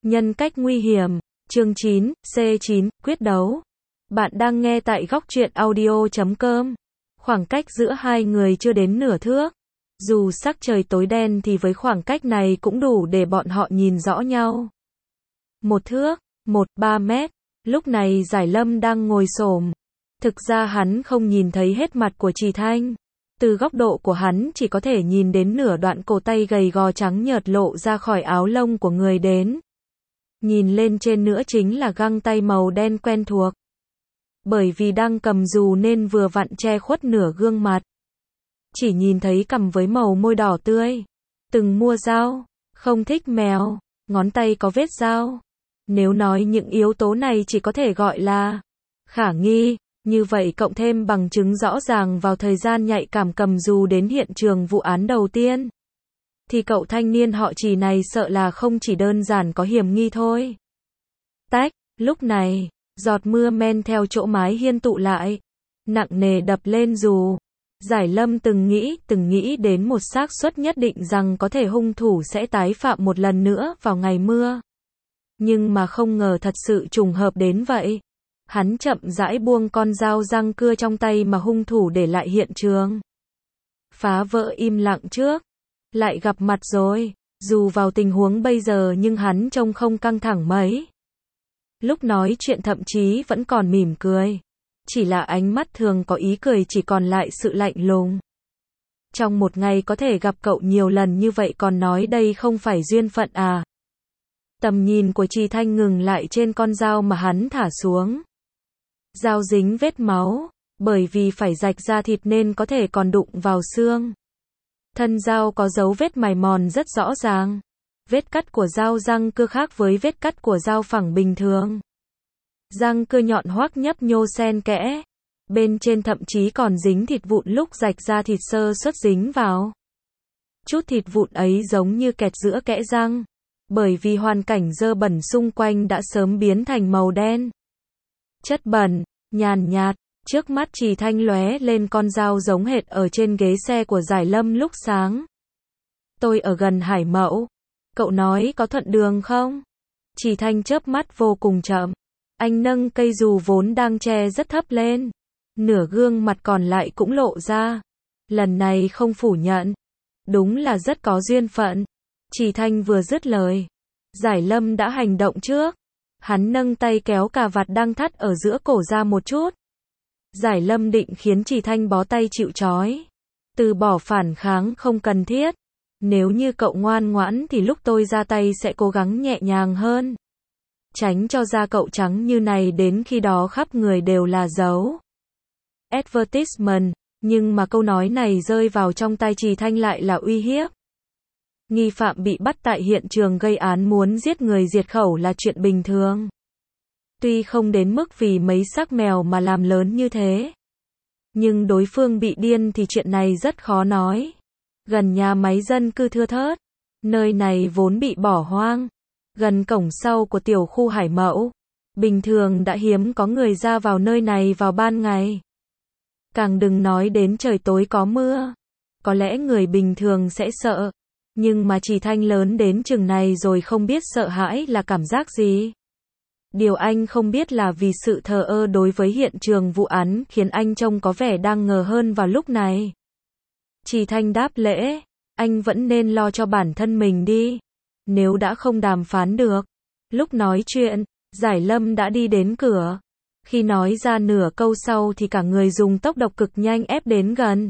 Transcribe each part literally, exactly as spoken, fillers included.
Nhân cách nguy hiểm. Chương chín, C chín, quyết đấu. Bạn đang nghe tại góc truyện audio chấm com. Khoảng cách giữa hai người chưa đến nửa thước. Dù sắc trời tối đen thì với khoảng cách này cũng đủ để bọn họ nhìn rõ nhau. Một thước, một, ba mét. Lúc này Giải Lâm đang ngồi xổm. Thực ra hắn không nhìn thấy hết mặt của Trì Thanh. Từ góc độ của hắn chỉ có thể nhìn đến nửa đoạn cổ tay gầy gò trắng nhợt lộ ra khỏi áo lông của người đến. Nhìn lên trên nữa chính là găng tay màu đen quen thuộc. Bởi vì đang cầm dù nên vừa vặn che khuất nửa gương mặt. Chỉ nhìn thấy cằm với màu môi đỏ tươi. Từng mua dao, không thích mèo, ngón tay có vết dao. Nếu nói những yếu tố này chỉ có thể gọi là khả nghi, như vậy cộng thêm bằng chứng rõ ràng vào thời gian nhạy cảm cầm dù đến hiện trường vụ án đầu tiên. Thì cậu thanh niên họ Trì này sợ là không chỉ đơn giản có hiểm nghi thôi. Tách, lúc này, giọt mưa men theo chỗ mái hiên tụ lại, nặng nề đập lên dù. Giải Lâm từng nghĩ, từng nghĩ đến một xác suất nhất định rằng có thể hung thủ sẽ tái phạm một lần nữa vào ngày mưa. Nhưng mà không ngờ thật sự trùng hợp đến vậy. Hắn chậm rãi buông con dao răng cưa trong tay mà hung thủ để lại hiện trường. Phá vỡ im lặng trước. Lại gặp mặt rồi. Dù vào tình huống bây giờ nhưng hắn trông không căng thẳng mấy. Lúc nói chuyện thậm chí vẫn còn mỉm cười. Chỉ là ánh mắt thường có ý cười chỉ còn lại sự lạnh lùng. Trong một ngày có thể gặp cậu nhiều lần như vậy còn nói đây không phải duyên phận à. Tầm nhìn của Trì Thanh ngừng lại trên con dao mà hắn thả xuống. Dao dính vết máu, bởi vì phải rạch ra thịt nên có thể còn đụng vào xương. Thân dao có dấu vết mài mòn rất rõ ràng. Vết cắt của dao răng cưa khác với vết cắt của dao phẳng bình thường. Răng cưa nhọn hoắt nhấp nhô xen kẽ. Bên trên thậm chí còn dính thịt vụn lúc rạch ra thịt sơ suất dính vào. Chút thịt vụn ấy giống như kẹt giữa kẽ răng. Bởi vì hoàn cảnh dơ bẩn xung quanh đã sớm biến thành màu đen. Chất bẩn, nhàn nhạt, trước mắt Trì Thanh lóe lên con dao giống hệt ở trên ghế xe của Giải Lâm lúc sáng. Tôi ở gần Hải Mẫu. Cậu nói có thuận đường không? Trì Thanh chớp mắt vô cùng chậm. Anh nâng cây dù vốn đang che rất thấp lên. Nửa gương mặt còn lại cũng lộ ra. Lần này không phủ nhận. Đúng là rất có duyên phận. Trì Thanh vừa dứt lời. Giải Lâm đã hành động trước. Hắn nâng tay kéo cà vạt đang thắt ở giữa cổ ra một chút. Giải Lâm định khiến Trì Thanh bó tay chịu trói. Từ bỏ phản kháng không cần thiết. Nếu như cậu ngoan ngoãn thì lúc tôi ra tay sẽ cố gắng nhẹ nhàng hơn. Tránh cho da cậu trắng như này đến khi đó khắp người đều là dấu advertisement. Nhưng mà câu nói này rơi vào trong tai Trì Thanh lại là uy hiếp. Nghi phạm bị bắt tại hiện trường gây án muốn giết người diệt khẩu là chuyện bình thường. Tuy không đến mức vì mấy xác mèo mà làm lớn như thế. Nhưng đối phương bị điên thì chuyện này rất khó nói. Gần nhà máy dân cư thưa thớt. Nơi này vốn bị bỏ hoang. Gần cổng sau của tiểu khu Hải Mẫu. Bình thường đã hiếm có người ra vào nơi này vào ban ngày. Càng đừng nói đến trời tối có mưa. Có lẽ người bình thường sẽ sợ. Nhưng mà Trì Thanh lớn đến chừng này rồi không biết sợ hãi là cảm giác gì. Điều anh không biết là vì sự thờ ơ đối với hiện trường vụ án khiến anh trông có vẻ đang ngờ hơn vào lúc này. Trì Thanh đáp lễ, anh vẫn nên lo cho bản thân mình đi. Nếu đã không đàm phán được. Lúc nói chuyện, Giải Lâm đã đi đến cửa. Khi nói ra nửa câu sau thì cả người dùng tốc độ cực nhanh ép đến gần.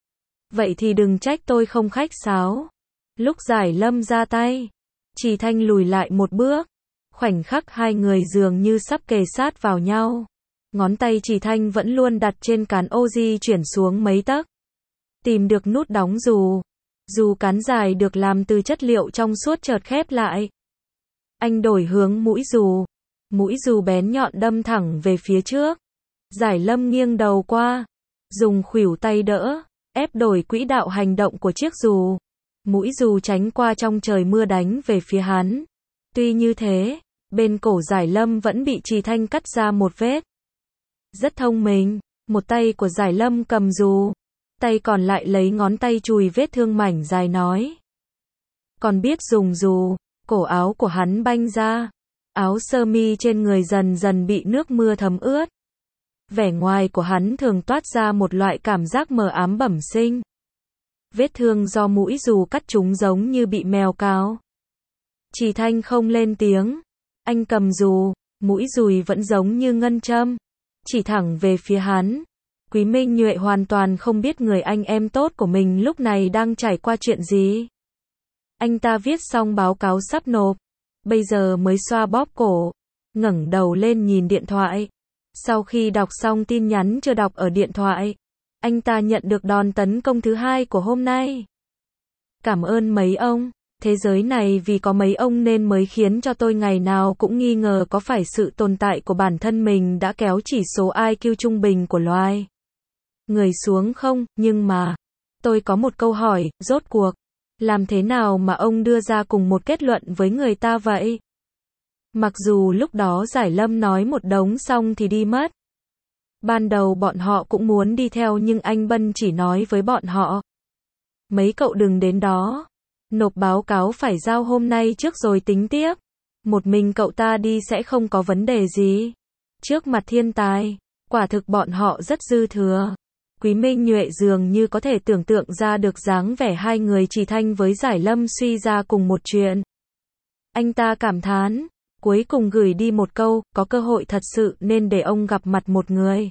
Vậy thì đừng trách tôi không khách sáo. Lúc Giải Lâm ra tay, Trì Thanh lùi lại một bước. Khoảnh khắc hai người dường như sắp kề sát vào nhau. Ngón tay Trì Thanh vẫn luôn đặt trên cán ô di chuyển xuống mấy tấc. Tìm được nút đóng dù. Dù cán dài được làm từ chất liệu trong suốt chợt khép lại. Anh đổi hướng mũi dù. Mũi dù bén nhọn đâm thẳng về phía trước. Giải Lâm nghiêng đầu qua. Dùng khuỷu tay đỡ. Ép đổi quỹ đạo hành động của chiếc dù. Mũi dù tránh qua trong trời mưa đánh về phía hắn. Tuy như thế, bên cổ Giải Lâm vẫn bị Trì Thanh cắt ra một vết. Rất thông minh, một tay của Giải Lâm cầm dù, tay còn lại lấy ngón tay chùi vết thương mảnh dài nói. Còn biết dùng dù, Cổ áo của hắn banh ra. Áo sơ mi trên người dần dần bị nước mưa thấm ướt. Vẻ ngoài của hắn thường toát ra một loại cảm giác mờ ám bẩm sinh. Vết thương do mũi dù cắt chúng giống như bị mèo cào. Trì Thanh không lên tiếng. Anh cầm dù, mũi dùi vẫn giống như ngân châm, chỉ thẳng về phía hắn. Quý Minh Nhuệ hoàn toàn không biết người anh em tốt của mình lúc này đang trải qua chuyện gì. Anh ta viết xong báo cáo sắp nộp, bây giờ mới xoa bóp cổ, ngẩng đầu lên nhìn điện thoại. Sau khi đọc xong tin nhắn chưa đọc ở điện thoại, anh ta nhận được đòn tấn công thứ hai của hôm nay. Cảm ơn mấy ông, thế giới này vì có mấy ông nên mới khiến cho tôi ngày nào cũng nghi ngờ có phải sự tồn tại của bản thân mình đã kéo chỉ số i kiu trung bình của loài người xuống không, nhưng mà, tôi có một câu hỏi, rốt cuộc, làm thế nào mà ông đưa ra cùng một kết luận với người ta vậy? Mặc dù lúc đó Giải Lâm nói một đống xong thì đi mất. Ban đầu bọn họ cũng muốn đi theo nhưng anh Bân chỉ nói với bọn họ. Mấy cậu đừng đến đó. Nộp báo cáo phải giao hôm nay trước rồi tính tiếp. Một mình cậu ta đi sẽ không có vấn đề gì. Trước mặt thiên tài, quả thực bọn họ rất dư thừa. Quý Minh Nhuệ dường như có thể tưởng tượng ra được dáng vẻ hai người Trì Thanh với Giải Lâm suy ra cùng một chuyện. Anh ta cảm thán, cuối cùng gửi đi một câu, có cơ hội thật sự nên để ông gặp mặt một người.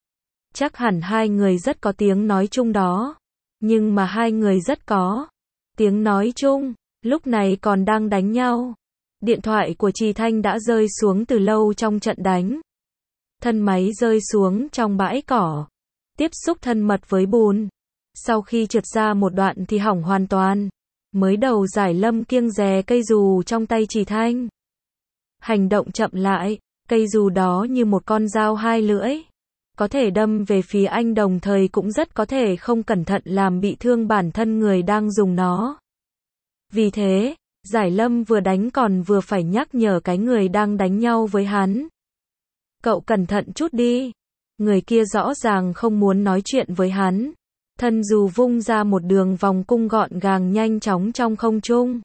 Chắc hẳn hai người rất có tiếng nói chung đó. Nhưng mà hai người rất có tiếng nói chung, lúc này còn đang đánh nhau. Điện thoại của Trì Thanh đã rơi xuống từ lâu trong trận đánh. Thân máy rơi xuống trong bãi cỏ, tiếp xúc thân mật với bùn. Sau khi trượt ra một đoạn thì hỏng hoàn toàn. Mới đầu Giải Lâm kiêng dè cây dù trong tay Trì Thanh. Hành động chậm lại, cây dù đó như một con dao hai lưỡi. Có thể đâm về phía anh đồng thời cũng rất có thể không cẩn thận làm bị thương bản thân người đang dùng nó. Vì thế, Giải Lâm vừa đánh còn vừa phải nhắc nhở cái người đang đánh nhau với hắn. Cậu cẩn thận chút đi. Người kia rõ ràng không muốn nói chuyện với hắn. Thân dù vung ra một đường vòng cung gọn gàng nhanh chóng trong không trung.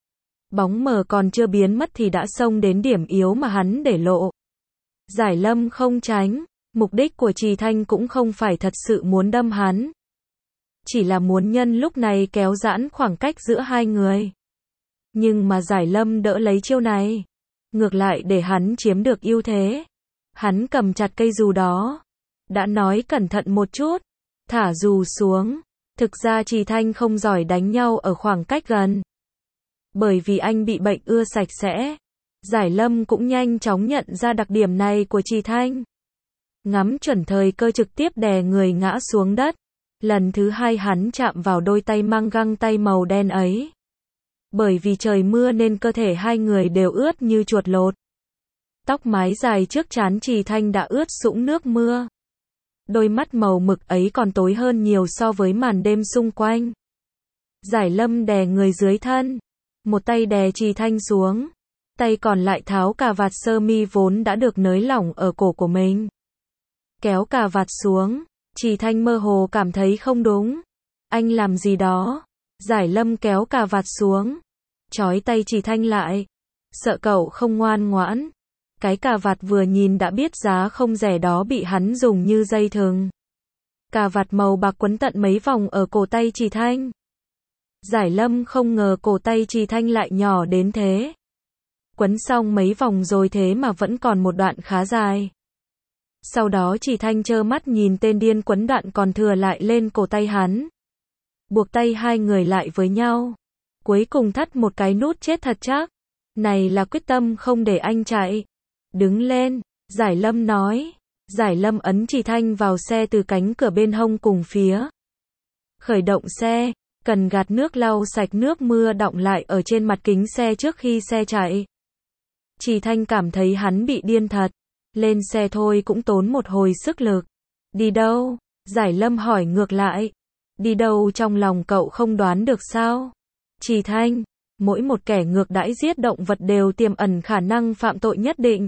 Bóng mờ còn chưa biến mất thì đã xông đến điểm yếu mà hắn để lộ. Giải Lâm không tránh. Mục đích của Trì Thanh cũng không phải thật sự muốn đâm hắn. Chỉ là muốn nhân lúc này kéo giãn khoảng cách giữa hai người. Nhưng mà Giải Lâm đỡ lấy chiêu này. Ngược lại để hắn chiếm được ưu thế. Hắn cầm chặt cây dù đó. Đã nói cẩn thận một chút. Thả dù xuống. Thực ra Trì Thanh không giỏi đánh nhau ở khoảng cách gần. Bởi vì anh bị bệnh ưa sạch sẽ. Giải Lâm cũng nhanh chóng nhận ra đặc điểm này của Trì Thanh. Ngắm chuẩn thời cơ trực tiếp đè người ngã xuống đất. Lần thứ hai hắn chạm vào đôi tay mang găng tay màu đen ấy. Bởi vì trời mưa nên cơ thể hai người đều ướt như chuột lột. Tóc mái dài trước trán Trì Thanh đã ướt sũng nước mưa. Đôi mắt màu mực ấy còn tối hơn nhiều so với màn đêm xung quanh. Giải Lâm đè người dưới thân. Một tay đè Trì Thanh xuống. Tay còn lại tháo cà vạt sơ mi vốn đã được nới lỏng ở cổ của mình. Kéo cà vạt xuống. Trì Thanh mơ hồ cảm thấy không đúng. Anh làm gì đó. Giải Lâm kéo cà vạt xuống. Trói tay Trì Thanh lại. Sợ cậu không ngoan ngoãn. Cái cà vạt vừa nhìn đã biết giá không rẻ đó bị hắn dùng như dây thừng. Cà vạt màu bạc quấn tận mấy vòng ở cổ tay Trì Thanh. Giải Lâm không ngờ cổ tay Trì Thanh lại nhỏ đến thế. Quấn xong mấy vòng rồi thế mà vẫn còn một đoạn khá dài. Sau đó Trì Thanh trơ mắt nhìn tên điên quấn đoạn còn thừa lại lên cổ tay hắn. Buộc tay hai người lại với nhau. Cuối cùng thắt một cái nút chết thật chắc. Này là quyết tâm không để anh chạy. Đứng lên, Giải Lâm nói. Giải Lâm ấn Trì Thanh vào xe từ cánh cửa bên hông cùng phía. Khởi động xe, cần gạt nước lau sạch nước mưa đọng lại ở trên mặt kính xe trước khi xe chạy. Trì Thanh cảm thấy hắn bị điên thật. Lên xe thôi cũng tốn một hồi sức lực. Đi đâu? Giải Lâm hỏi ngược lại. Đi đâu trong lòng cậu không đoán được sao? Trì Thanh, mỗi một kẻ ngược đãi giết động vật đều tiềm ẩn khả năng phạm tội nhất định.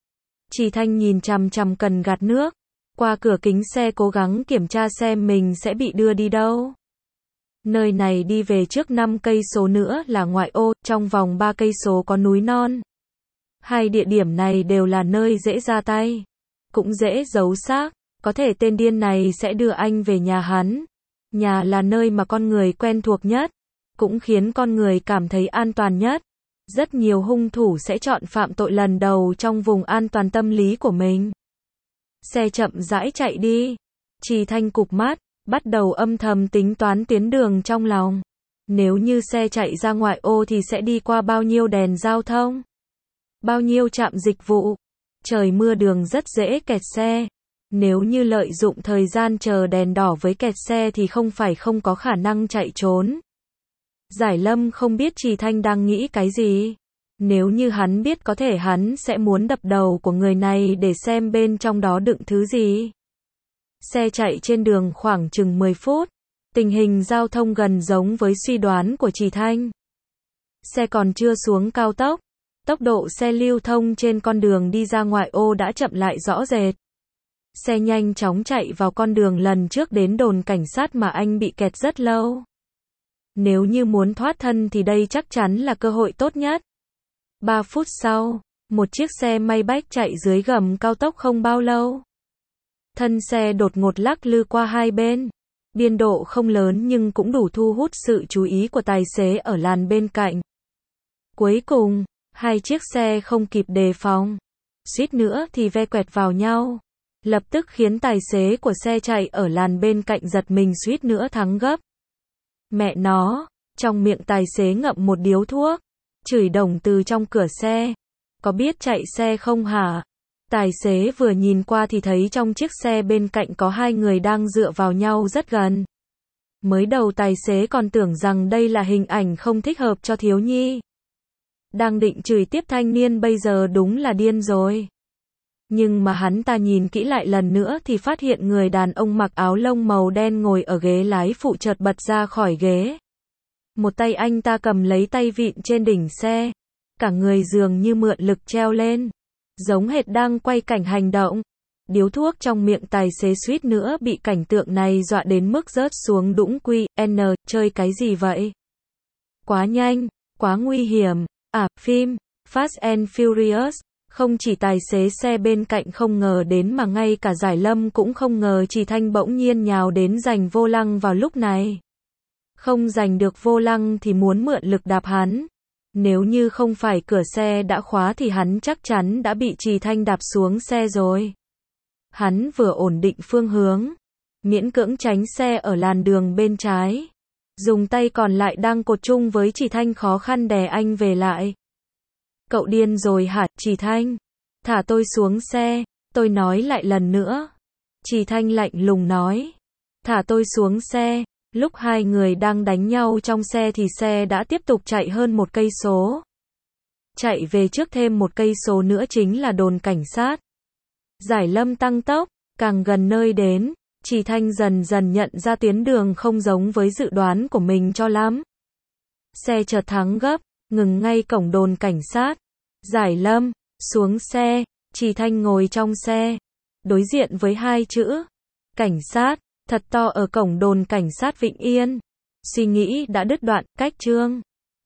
Trì Thanh nhìn chằm chằm cần gạt nước. Qua cửa kính xe cố gắng kiểm tra xem mình sẽ bị đưa đi đâu. Nơi này đi về trước năm cây số nữa là ngoại ô, trong vòng ba cây số có núi non. Hai địa điểm này đều là nơi dễ ra tay, cũng dễ giấu xác, có thể tên điên này sẽ đưa anh về nhà hắn. Nhà là nơi mà con người quen thuộc nhất, cũng khiến con người cảm thấy an toàn nhất. Rất nhiều hung thủ sẽ chọn phạm tội lần đầu trong vùng an toàn tâm lý của mình. Xe chậm rãi chạy đi. Trì Thanh cụp mắt, bắt đầu âm thầm tính toán tuyến đường trong lòng. Nếu như xe chạy ra ngoại ô thì sẽ đi qua bao nhiêu đèn giao thông? Bao nhiêu trạm dịch vụ? Trời mưa đường rất dễ kẹt xe. Nếu như lợi dụng thời gian chờ đèn đỏ với kẹt xe thì không phải không có khả năng chạy trốn. Giải Lâm không biết Trì Thanh đang nghĩ cái gì. Nếu như hắn biết có thể hắn sẽ muốn đập đầu của người này để xem bên trong đó đựng thứ gì. Xe chạy trên đường khoảng chừng mười phút. Tình hình giao thông gần giống với suy đoán của Trì Thanh. Xe còn chưa xuống cao tốc. Tốc độ xe lưu thông trên con đường đi ra ngoại ô đã chậm lại rõ rệt. Xe nhanh chóng chạy vào con đường lần trước đến đồn cảnh sát mà anh bị kẹt rất lâu. Nếu như muốn thoát thân thì đây chắc chắn là cơ hội tốt nhất. Ba phút sau, một chiếc xe Maybach chạy dưới gầm cao tốc không bao lâu. Thân xe đột ngột lắc lư qua hai bên. Biên độ không lớn nhưng cũng đủ thu hút sự chú ý của tài xế ở làn bên cạnh. Cuối cùng, hai chiếc xe không kịp đề phòng. Suýt nữa thì ve quẹt vào nhau. Lập tức khiến tài xế của xe chạy ở làn bên cạnh giật mình suýt nữa thắng gấp. Mẹ nó, trong miệng tài xế ngậm một điếu thuốc. Chửi đồng từ trong cửa xe. Có biết chạy xe không hả? Tài xế vừa nhìn qua thì thấy trong chiếc xe bên cạnh có hai người đang dựa vào nhau rất gần. Mới đầu tài xế còn tưởng rằng đây là hình ảnh không thích hợp cho thiếu nhi. Đang định chửi tiếp thanh niên bây giờ đúng là điên rồi. Nhưng mà hắn ta nhìn kỹ lại lần nữa thì phát hiện người đàn ông mặc áo lông màu đen ngồi ở ghế lái phụ chợt bật ra khỏi ghế. Một tay anh ta cầm lấy tay vịn trên đỉnh xe. Cả người dường như mượn lực treo lên. Giống hệt đang quay cảnh hành động. Điếu thuốc trong miệng tài xế suýt nữa bị cảnh tượng này dọa đến mức rớt xuống đũng quy. N, chơi cái gì vậy? Quá nhanh, quá nguy hiểm. À, phim Fast and Furious. Không chỉ tài xế xe bên cạnh không ngờ đến mà ngay cả Giải Lâm cũng không ngờ Trì Thanh bỗng nhiên nhào đến giành vô lăng vào lúc này. Không giành được vô lăng thì muốn mượn lực đạp hắn. Nếu như không phải cửa xe đã khóa thì hắn chắc chắn đã bị Trì Thanh đạp xuống xe rồi. Hắn vừa ổn định phương hướng, miễn cưỡng tránh xe ở làn đường bên trái. Dùng tay còn lại đang cột chung với Trì Thanh khó khăn đè anh về lại. Cậu điên rồi hả, Trì Thanh? Thả tôi xuống xe, tôi nói lại lần nữa. Trì Thanh lạnh lùng nói. Thả tôi xuống xe. Lúc hai người đang đánh nhau trong xe thì xe đã tiếp tục chạy hơn một cây số. Chạy về trước thêm một cây số nữa chính là đồn cảnh sát. Giải Lâm tăng tốc, càng gần nơi đến, Trì Thanh dần dần nhận ra tuyến đường không giống với dự đoán của mình cho lắm. Xe chợt thắng gấp, ngừng ngay cổng đồn cảnh sát. Giải Lâm, xuống xe, Trì Thanh ngồi trong xe, đối diện với hai chữ cảnh sát thật to ở cổng đồn cảnh sát Vĩnh Yên. Suy nghĩ đã đứt đoạn, cách chương